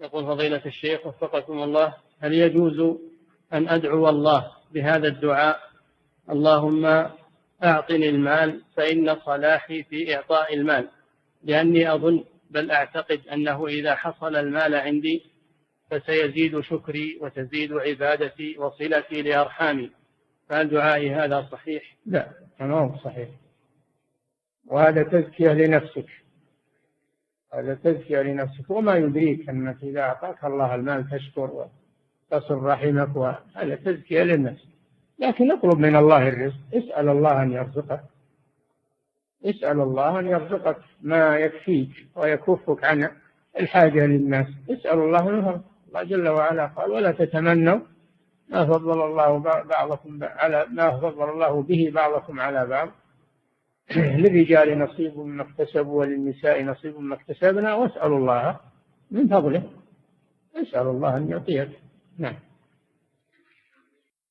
يقول فضيلة الشيخ وفقكم الله، هل يجوز أن أدعو الله بهذا الدعاء: اللهم أعطني المال فإن صلاحي في إعطاء المال، لأني أظن بل أعتقد أنه إذا حصل المال عندي فسيزيد شكري وتزيد عبادتي وصلتي لأرحامي، فهل دعائي هذا صحيح؟ لا، ما هو صحيح، وهذا تزكية لنفسك، هذا تزكية لنفسك، وما يدريك أنك إذا أعطاك الله المال تشكر وتصل رحمك، وهذا تزكية للنفس. لكن اطلب من الله الرزق، اسأل الله أن يرزقك، اسأل الله أن يرزقك ما يكفيك ويكفك عن الحاجة للناس، اسأل الله أن يرزقك. الله جل وعلا قال: ولا تتمنوا ما فضل الله به بعضكم على بعض، للرجال نصيب مما اكتسبوا وللنساء نصيب مما اكتسبنا، واسألوا الله من فضله، اسأل الله أن يعطيك. نعم.